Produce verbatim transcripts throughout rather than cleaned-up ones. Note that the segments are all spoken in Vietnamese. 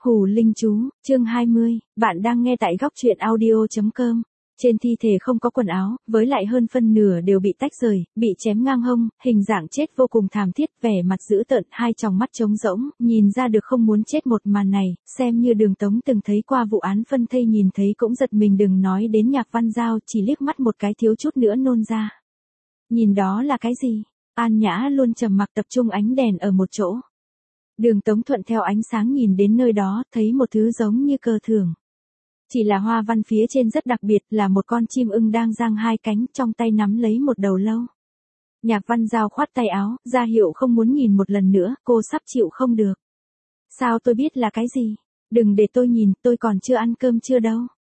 Hù Linh Chú, chương hai mươi, bạn đang nghe tại góc truyện audio.com. Trên thi thể không có quần áo, với lại hơn phân nửa đều bị tách rời, bị chém ngang hông, hình dạng chết vô cùng thảm thiết, vẻ mặt dữ tợn, hai tròng mắt trống rỗng, nhìn ra được không muốn chết một màn này, xem như Đường Tống từng thấy qua vụ án phân thây nhìn thấy cũng giật mình, đừng nói đến Nhạc Văn Giao, chỉ liếc mắt một cái thiếu chút nữa nôn ra. Nhìn đó là cái gì? An Nhã luôn trầm mặc tập trung ánh đèn ở một chỗ. Đường Tống thuận theo ánh sáng nhìn đến nơi đó, thấy một thứ giống như cờ thưởng. Chỉ là hoa văn phía trên rất đặc biệt, là một con chim ưng đang giang hai cánh, trong tay nắm lấy một đầu lâu. Nhạc Văn Giao khoát tay áo, ra hiệu không muốn nhìn một lần nữa, cô sắp chịu không được. Sao tôi biết là cái gì? Đừng để tôi nhìn, tôi còn chưa ăn cơm chưa đâu.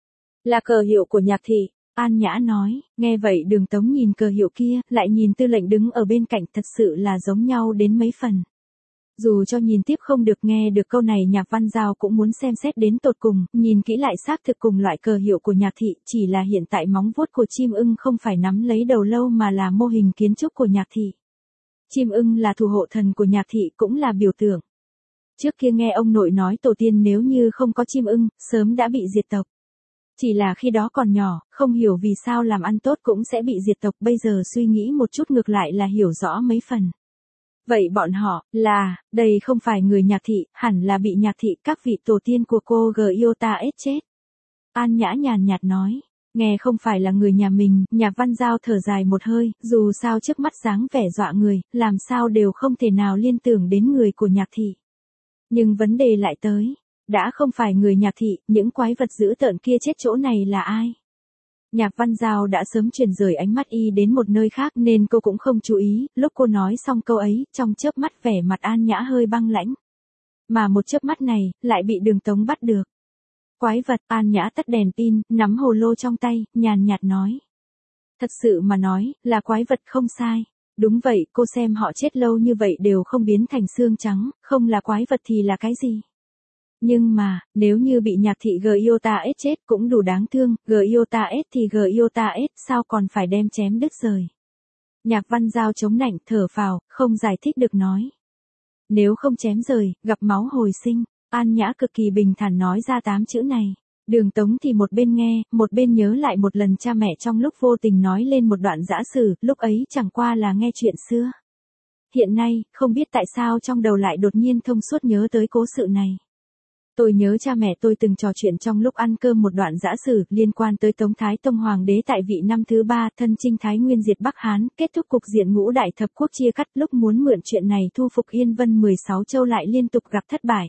Là cờ hiệu của Nhạc thị, An Nhã nói. Nghe vậy Đường Tống nhìn cờ hiệu kia, lại nhìn Tư lệnh đứng ở bên cạnh, thật sự là giống nhau đến mấy phần. Dù cho nhìn tiếp không được, nghe được câu này Nhạc Văn Giao cũng muốn xem xét đến tột cùng, nhìn kỹ lại xác thực cùng loại cờ hiệu của Nhạc thị, chỉ là hiện tại móng vuốt của chim ưng không phải nắm lấy đầu lâu mà là mô hình kiến trúc của Nhạc thị. Chim ưng là thủ hộ thần của Nhạc thị, cũng là biểu tượng. Trước kia nghe ông nội nói tổ tiên nếu như không có chim ưng, sớm đã bị diệt tộc. Chỉ là khi đó còn nhỏ, không hiểu vì sao làm ăn tốt cũng sẽ bị diệt tộc, bây giờ suy nghĩ một chút ngược lại là hiểu rõ mấy phần. Vậy bọn họ, là, đây không phải người Nhạc thị, hẳn là bị Nhạc thị, các vị tổ tiên của cô Giota ết chết. An Nhã nhàn nhạt nói, nghe không phải là người nhà mình, Nhạc Văn Giao thở dài một hơi, dù sao trước mắt dáng vẻ dọa người, làm sao đều không thể nào liên tưởng đến người của Nhạc thị. Nhưng vấn đề lại tới, đã không phải người Nhạc thị, những quái vật dữ tợn kia chết chỗ này là ai? Nhạc Văn Giao đã sớm chuyển rời ánh mắt y đến một nơi khác nên cô cũng không chú ý, lúc cô nói xong câu ấy, trong chớp mắt vẻ mặt An Nhã hơi băng lãnh. Mà một chớp mắt này, lại bị Đường Tống bắt được. Quái vật, An Nhã tắt đèn pin, nắm hồ lô trong tay, nhàn nhạt nói. Thật sự mà nói, là quái vật không sai. Đúng vậy, cô xem họ chết lâu như vậy đều không biến thành xương trắng, không là quái vật thì là cái gì? Nhưng mà, nếu như bị Nhạc thị Giota ết chết cũng đủ đáng thương, Giota ết thì Giota ết, sao còn phải đem chém đứt rời. Nhạc Văn Giao chống nạnh, thở phào, không giải thích được nói. Nếu không chém rời, gặp máu hồi sinh, An Nhã cực kỳ bình thản nói ra tám chữ này. Đường Tống thì một bên nghe, một bên nhớ lại một lần cha mẹ trong lúc vô tình nói lên một đoạn dã sử, lúc ấy chẳng qua là nghe chuyện xưa. Hiện nay, không biết tại sao trong đầu lại đột nhiên thông suốt nhớ tới cố sự này. Tôi nhớ cha mẹ tôi từng trò chuyện trong lúc ăn cơm một đoạn dã sử liên quan tới Tống Thái Tông Hoàng đế tại vị năm thứ ba, thân chinh Thái Nguyên diệt Bắc Hán, kết thúc cục diện ngũ đại thập quốc chia cắt, lúc muốn mượn chuyện này thu phục Yên Vân mười sáu châu lại liên tục gặp thất bại.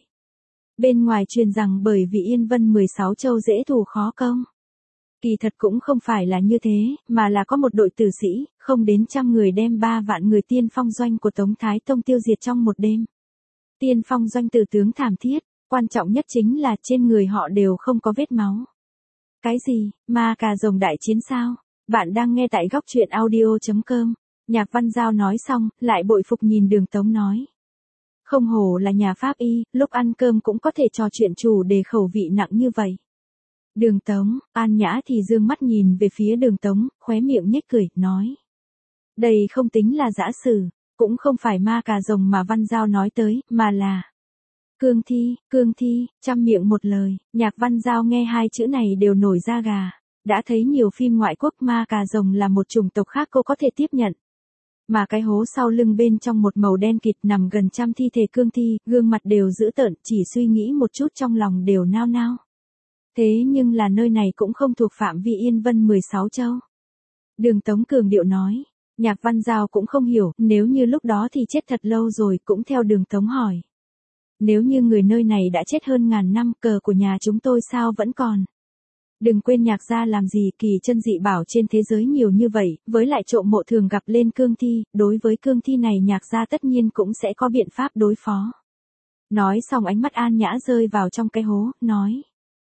Bên ngoài truyền rằng bởi vì Yên Vân mười sáu châu dễ thủ khó công. Kỳ thật cũng không phải là như thế, mà là có một đội tử sĩ, không đến trăm người đem ba vạn người tiên phong doanh của Tống Thái Tông tiêu diệt trong một đêm. Tiên phong doanh tử tướng thảm thiết. Quan trọng nhất chính là trên người họ đều không có vết máu. Cái gì, ma cà rồng đại chiến sao? Bạn đang nghe tại góc truyện audio.com. Nhạc Văn Giao nói xong, lại bội phục nhìn Đường Tống nói. Không hổ là nhà pháp y, lúc ăn cơm cũng có thể trò chuyện chủ đề khẩu vị nặng như vậy. Đường Tống, An Nhã thì dương mắt nhìn về phía Đường Tống, khóe miệng nhếch cười, nói. Đây không tính là dã sử, cũng không phải ma cà rồng mà Văn Giao nói tới, mà là... Cương thi, cương thi, trăm miệng một lời, Nhạc Văn Giao nghe hai chữ này đều nổi da gà. Đã thấy nhiều phim ngoại quốc ma cà rồng là một chủng tộc khác cô có thể tiếp nhận. Mà cái hố sau lưng bên trong một màu đen kịt nằm gần trăm thi thể cương thi, gương mặt đều dữ tợn, chỉ suy nghĩ một chút trong lòng đều nao nao. Thế nhưng là nơi này cũng không thuộc phạm vi Yên Vân mười sáu châu. Đường Tống cường điệu nói, Nhạc Văn Giao cũng không hiểu, nếu như lúc đó thì chết thật lâu rồi, cũng theo Đường Tống hỏi. Nếu như người nơi này đã chết hơn ngàn năm, cờ của nhà chúng tôi sao vẫn còn? Đừng quên Nhạc gia làm gì, kỳ chân dị bảo trên thế giới nhiều như vậy, với lại trộm mộ thường gặp lên cương thi, đối với cương thi này Nhạc gia tất nhiên cũng sẽ có biện pháp đối phó. Nói xong ánh mắt An Nhã rơi vào trong cái hố, nói.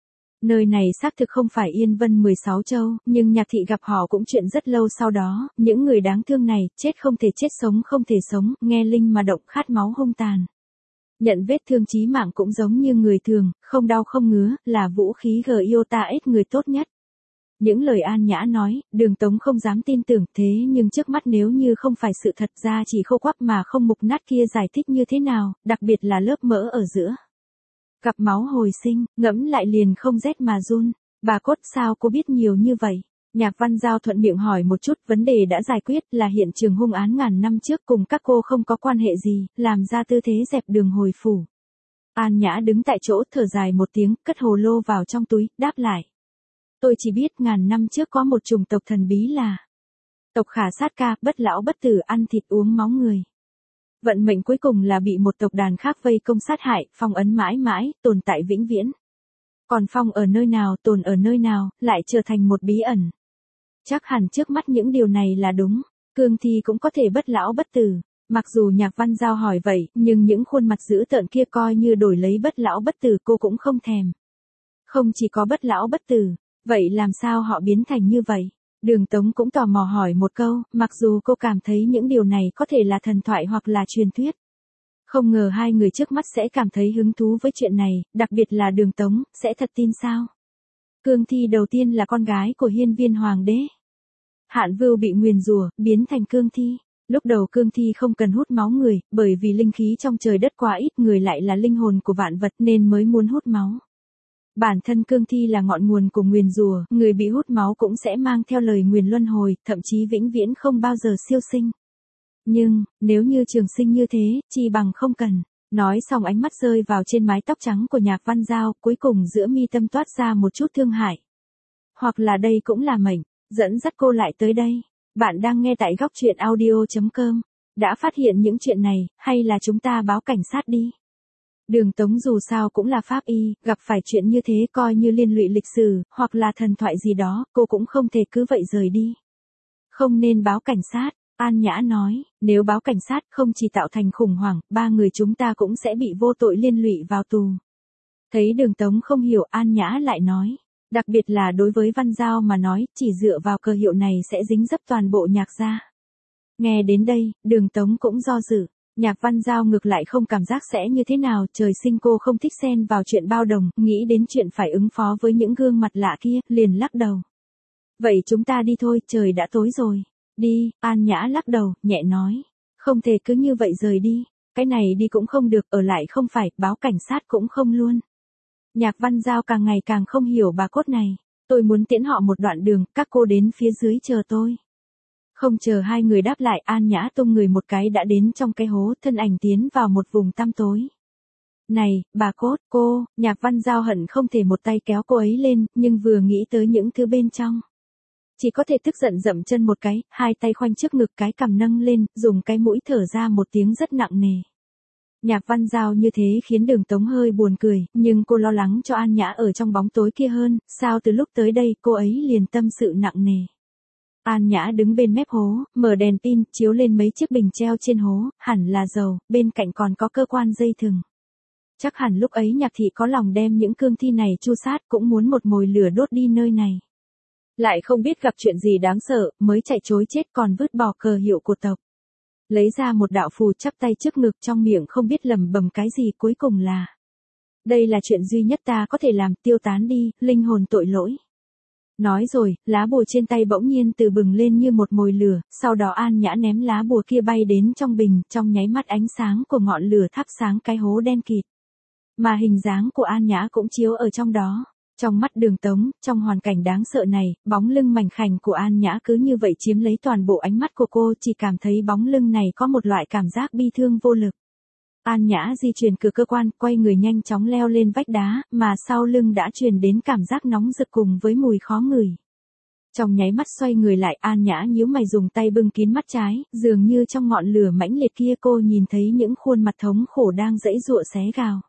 Nơi này xác thực không phải Yên Vân mười sáu châu, nhưng Nhạc thị gặp họ cũng chuyện rất lâu sau đó, những người đáng thương này, chết không thể chết sống không thể sống, nghe linh mà động khát máu hung tàn. Nhận vết thương chí mạng cũng giống như người thường, không đau không ngứa, là vũ khí Giota ết người tốt nhất. Những lời An Nhã nói, Đường Tống không dám tin tưởng, thế nhưng trước mắt nếu như không phải sự thật ra chỉ khô quắp mà không mục nát kia giải thích như thế nào, đặc biệt là lớp mỡ ở giữa. Gặp máu hồi sinh, ngẫm lại liền không rét mà run. Bà Cốt sao cô biết nhiều như vậy? Nhạc Văn Giao thuận miệng hỏi một chút, vấn đề đã giải quyết là hiện trường hung án ngàn năm trước cùng các cô không có quan hệ gì, làm ra tư thế dẹp đường hồi phủ. An Nhã đứng tại chỗ thở dài một tiếng, cất hồ lô vào trong túi, đáp lại. Tôi chỉ biết ngàn năm trước có một chủng tộc thần bí là tộc Khả Sát Ca, bất lão bất tử, ăn thịt uống máu người. Vận mệnh cuối cùng là bị một tộc đàn khác vây công sát hại, phong ấn mãi mãi, tồn tại vĩnh viễn. Còn phong ở nơi nào, tồn ở nơi nào, lại trở thành một bí ẩn. Chắc hẳn trước mắt những điều này là đúng, cương thi cũng có thể bất lão bất tử. Mặc dù Nhạc Văn Giao hỏi vậy, nhưng những khuôn mặt dữ tợn kia coi như đổi lấy bất lão bất tử cô cũng không thèm. Không chỉ có bất lão bất tử, vậy làm sao họ biến thành như vậy? Đường Tống cũng tò mò hỏi một câu, mặc dù cô cảm thấy những điều này có thể là thần thoại hoặc là truyền thuyết. Không ngờ hai người trước mắt sẽ cảm thấy hứng thú với chuyện này, đặc biệt là Đường Tống, sẽ thật tin sao? Cương thi đầu tiên là con gái của Hiên Viên Hoàng đế. Hạn Vưu bị nguyền rủa, biến thành cương thi. Lúc đầu cương thi không cần hút máu người, bởi vì linh khí trong trời đất quá ít, người lại là linh hồn của vạn vật nên mới muốn hút máu. Bản thân cương thi là ngọn nguồn của nguyền rủa, người bị hút máu cũng sẽ mang theo lời nguyền luân hồi, thậm chí vĩnh viễn không bao giờ siêu sinh. Nhưng, nếu như trường sinh như thế, chi bằng không cần. Nói xong ánh mắt rơi vào trên mái tóc trắng của Nhạc Văn Giao, cuối cùng giữa mi tâm toát ra một chút thương hại. Hoặc là đây cũng là mệnh, dẫn dắt cô lại tới đây. Bạn đang nghe tại góc truyện audio chấm com. Đã phát hiện những chuyện này, hay là chúng ta báo cảnh sát đi? Đường Tống dù sao cũng là pháp y, gặp phải chuyện như thế coi như liên lụy lịch sử, hoặc là thần thoại gì đó, cô cũng không thể cứ vậy rời đi. Không nên báo cảnh sát, An Nhã nói, nếu báo cảnh sát không chỉ tạo thành khủng hoảng, ba người chúng ta cũng sẽ bị vô tội liên lụy vào tù. Thấy Đường Tống không hiểu, An Nhã lại nói, đặc biệt là đối với Văn Giao mà nói, chỉ dựa vào cơ hiệu này sẽ dính dấp toàn bộ Nhạc gia. Nghe đến đây, Đường Tống cũng do dự. Nhạc Văn Giao ngược lại không cảm giác sẽ như thế nào, trời sinh cô không thích xen vào chuyện bao đồng, nghĩ đến chuyện phải ứng phó với những gương mặt lạ kia, liền lắc đầu. Vậy chúng ta đi thôi, trời đã tối rồi. Đi, An Nhã lắc đầu, nhẹ nói. Không thể cứ như vậy rời đi, cái này đi cũng không được, ở lại không phải, báo cảnh sát cũng không luôn. Nhạc Văn Giao càng ngày càng không hiểu bà Cốt này. Tôi muốn tiễn họ một đoạn đường, các cô đến phía dưới chờ tôi. Không chờ hai người đáp lại, An Nhã tung người một cái đã đến trong cái hố, thân ảnh tiến vào một vùng tăm tối. Này, bà Cốt, cô, Nhạc Văn Giao hận không thể một tay kéo cô ấy lên, nhưng vừa nghĩ tới những thứ bên trong. Chỉ có thể tức giận dậm chân một cái, hai tay khoanh trước ngực, cái cằm nâng lên, dùng cái mũi thở ra một tiếng rất nặng nề. Nhạc Văn Giao như thế khiến Đường Tống hơi buồn cười, nhưng cô lo lắng cho An Nhã ở trong bóng tối kia hơn, sao từ lúc tới đây cô ấy liền tâm sự nặng nề. An Nhã đứng bên mép hố, mở đèn pin, chiếu lên mấy chiếc bình treo trên hố, hẳn là dầu, bên cạnh còn có cơ quan dây thừng. Chắc hẳn lúc ấy Nhạc thị có lòng đem những cương thi này tru sát, cũng muốn một mồi lửa đốt đi nơi này. Lại không biết gặp chuyện gì đáng sợ, mới chạy trối chết còn vứt bỏ cờ hiệu của tộc. Lấy ra một đạo phù chắp tay trước ngực, trong miệng không biết lầm bầm cái gì, cuối cùng là. Đây là chuyện duy nhất ta có thể làm, tiêu tán đi, linh hồn tội lỗi. Nói rồi, lá bùa trên tay bỗng nhiên từ bừng lên như một mồi lửa, sau đó An Nhã ném lá bùa kia bay đến trong bình, trong nháy mắt ánh sáng của ngọn lửa thắp sáng cái hố đen kịt. Mà hình dáng của An Nhã cũng chiếu ở trong đó. Trong mắt Đường Tống, trong hoàn cảnh đáng sợ này, bóng lưng mảnh khảnh của An Nhã cứ như vậy chiếm lấy toàn bộ ánh mắt của cô, chỉ cảm thấy bóng lưng này có một loại cảm giác bi thương vô lực. An Nhã di chuyển cửa cơ quan, quay người nhanh chóng leo lên vách đá, mà sau lưng đã truyền đến cảm giác nóng rực cùng với mùi khó ngửi. Trong nháy mắt xoay người lại, An Nhã nhíu mày dùng tay bưng kín mắt trái, dường như trong ngọn lửa mãnh liệt kia cô nhìn thấy những khuôn mặt thống khổ đang giãy giụa xé gào.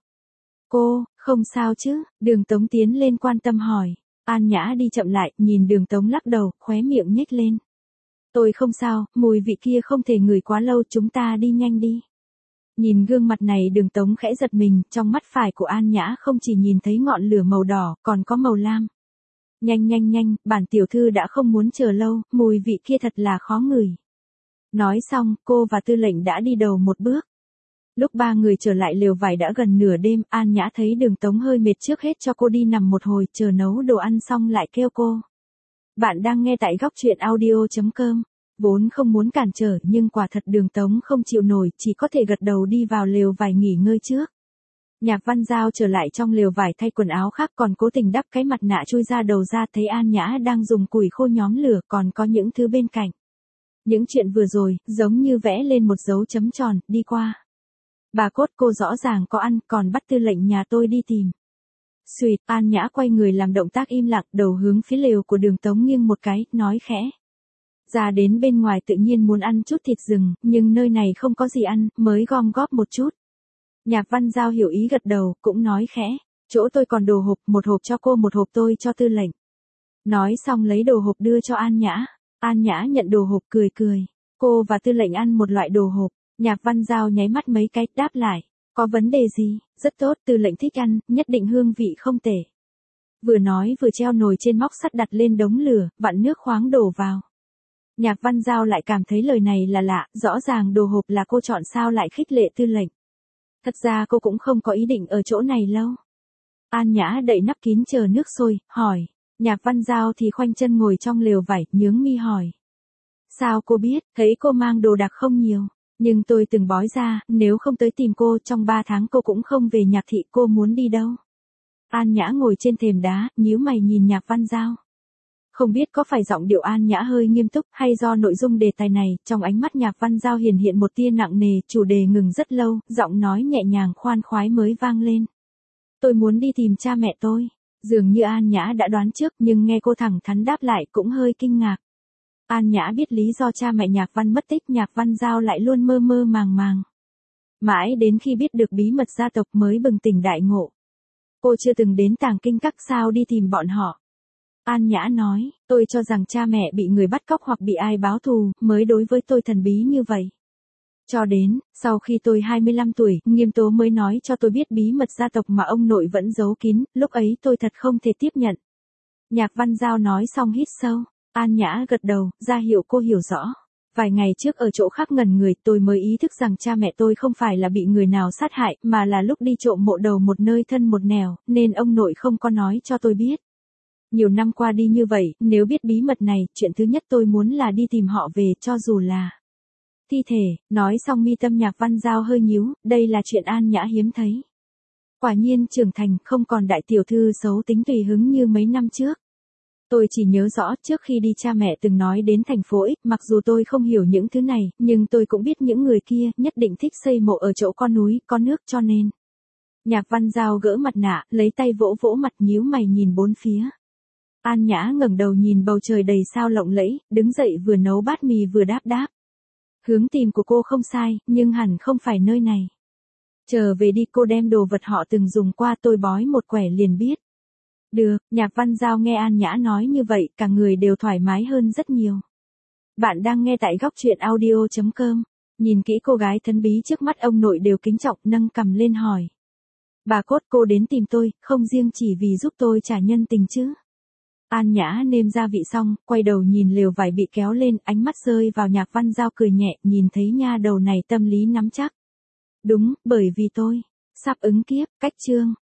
Cô, không sao chứ? Đường Tống tiến lên quan tâm hỏi. An Nhã đi chậm lại, nhìn Đường Tống lắc đầu, khóe miệng nhếch lên. Tôi không sao, mùi vị kia không thể ngửi quá lâu, chúng ta đi nhanh đi. Nhìn gương mặt này Đường Tống khẽ giật mình, trong mắt phải của An Nhã không chỉ nhìn thấy ngọn lửa màu đỏ, còn có màu lam. Nhanh nhanh nhanh, bản tiểu thư đã không muốn chờ lâu, mùi vị kia thật là khó ngửi. Nói xong, cô và Tư Lệnh đã đi đầu một bước. Lúc ba người trở lại lều vải đã gần nửa đêm, An Nhã thấy Đường Tống hơi mệt trước hết cho cô đi nằm một hồi, chờ nấu đồ ăn xong lại kêu cô. Bạn đang nghe tại góc truyện audio chấm com. Vốn không muốn cản trở nhưng quả thật Đường Tống không chịu nổi, chỉ có thể gật đầu đi vào lều vải nghỉ ngơi trước. Nhạc Văn Giao trở lại trong lều vải thay quần áo khác còn cố tình đắp cái mặt nạ chui ra đầu ra thấy An Nhã đang dùng củi khô nhóm lửa còn có những thứ bên cạnh. Những chuyện vừa rồi, giống như vẽ lên một dấu chấm tròn, đi qua. Bà cốt cô rõ ràng có ăn, còn bắt tư lệnh nhà tôi đi tìm. Xuyệt, An Nhã quay người làm động tác im lặng, đầu hướng phía lều của Đường Tống nghiêng một cái, nói khẽ. Ra đến bên ngoài tự nhiên muốn ăn chút thịt rừng, nhưng nơi này không có gì ăn, mới gom góp một chút. Nhạc Văn Giao hiểu ý gật đầu, cũng nói khẽ. Chỗ tôi còn đồ hộp, một hộp cho cô một hộp tôi cho tư lệnh. Nói xong lấy đồ hộp đưa cho An Nhã. An Nhã nhận đồ hộp cười cười. Cô và tư lệnh ăn một loại đồ hộp. Nhạc Văn Giao nháy mắt mấy cái, đáp lại. Có vấn đề gì? Rất tốt, tư lệnh thích ăn, nhất định hương vị không tệ. Vừa nói vừa treo nồi trên móc sắt đặt lên đống lửa, vặn nước khoáng đổ vào. Nhạc Văn Giao lại cảm thấy lời này là lạ, rõ ràng đồ hộp là cô chọn sao lại khích lệ tư lệnh. Thật ra cô cũng không có ý định ở chỗ này lâu. An Nhã đậy nắp kín chờ nước sôi, hỏi. Nhạc Văn Giao thì khoanh chân ngồi trong lều vải, nhướng mi hỏi. Sao cô biết, thấy cô mang đồ đạc không nhiều. Nhưng tôi từng bói ra, nếu không tới tìm cô trong ba tháng cô cũng không về Nhạc thị, cô muốn đi đâu. An Nhã ngồi trên thềm đá, nhíu mày nhìn Nhạc Văn Giao. Không biết có phải giọng điệu An Nhã hơi nghiêm túc hay do nội dung đề tài này, trong ánh mắt Nhạc Văn Giao hiển hiện một tia nặng nề, chủ đề ngừng rất lâu, giọng nói nhẹ nhàng khoan khoái mới vang lên. Tôi muốn đi tìm cha mẹ tôi. Dường như An Nhã đã đoán trước nhưng nghe cô thẳng thắn đáp lại cũng hơi kinh ngạc. An Nhã biết lý do cha mẹ Nhạc Văn mất tích, Nhạc Văn Giao lại luôn mơ mơ màng màng. Mãi đến khi biết được bí mật gia tộc mới bừng tỉnh đại ngộ. Cô chưa từng đến Tàng Kinh Các sao đi tìm bọn họ. An Nhã nói, tôi cho rằng cha mẹ bị người bắt cóc hoặc bị ai báo thù, mới đối với tôi thần bí như vậy. Cho đến, sau khi tôi hai mươi lăm tuổi, Nghiêm Tố mới nói cho tôi biết bí mật gia tộc mà ông nội vẫn giấu kín, lúc ấy tôi thật không thể tiếp nhận. Nhạc Văn Giao nói xong hít sâu, An Nhã gật đầu, ra hiệu cô hiểu rõ. Vài ngày trước ở chỗ khác ngẩn người tôi mới ý thức rằng cha mẹ tôi không phải là bị người nào sát hại, mà là lúc đi trộm mộ đầu một nơi thân một nẻo, nên ông nội không có nói cho tôi biết. Nhiều năm qua đi như vậy, nếu biết bí mật này, chuyện thứ nhất tôi muốn là đi tìm họ về cho dù là thi thể. Nói xong mi tâm Nhạc Văn Giao hơi nhíu, đây là chuyện An Nhã hiếm thấy. Quả nhiên trưởng thành, không còn đại tiểu thư xấu tính tùy hứng như mấy năm trước. Tôi chỉ nhớ rõ trước khi đi cha mẹ từng nói đến thành phố X, mặc dù tôi không hiểu những thứ này, nhưng tôi cũng biết những người kia nhất định thích xây mộ ở chỗ có núi, có nước cho nên. Nhạc Văn Giao gỡ mặt nạ, lấy tay vỗ vỗ mặt nhíu mày nhìn bốn phía. An Nhã ngẩng đầu nhìn bầu trời đầy sao lộng lẫy, đứng dậy vừa nấu bát mì vừa đáp đáp. Hướng tìm của cô không sai, nhưng hẳn không phải nơi này. Chờ về đi, cô đem đồ vật họ từng dùng qua tôi bói một quẻ liền biết. Được, Nhạc Văn Giao nghe An Nhã nói như vậy, cả người đều thoải mái hơn rất nhiều. Bạn đang nghe tại góc truyện audio chấm com. Nhìn kỹ cô gái thân bí trước mắt, ông nội đều kính trọng nâng cằm lên hỏi. Bà Cốt, cô đến tìm tôi, không riêng chỉ vì giúp tôi trả nhân tình chứ. An Nhã nêm gia vị xong, quay đầu nhìn lều vải bị kéo lên, ánh mắt rơi vào Nhạc Văn Giao cười nhẹ, nhìn thấy nha đầu này tâm lý nắm chắc. Đúng, bởi vì tôi sắp ứng kiếp, cách chương.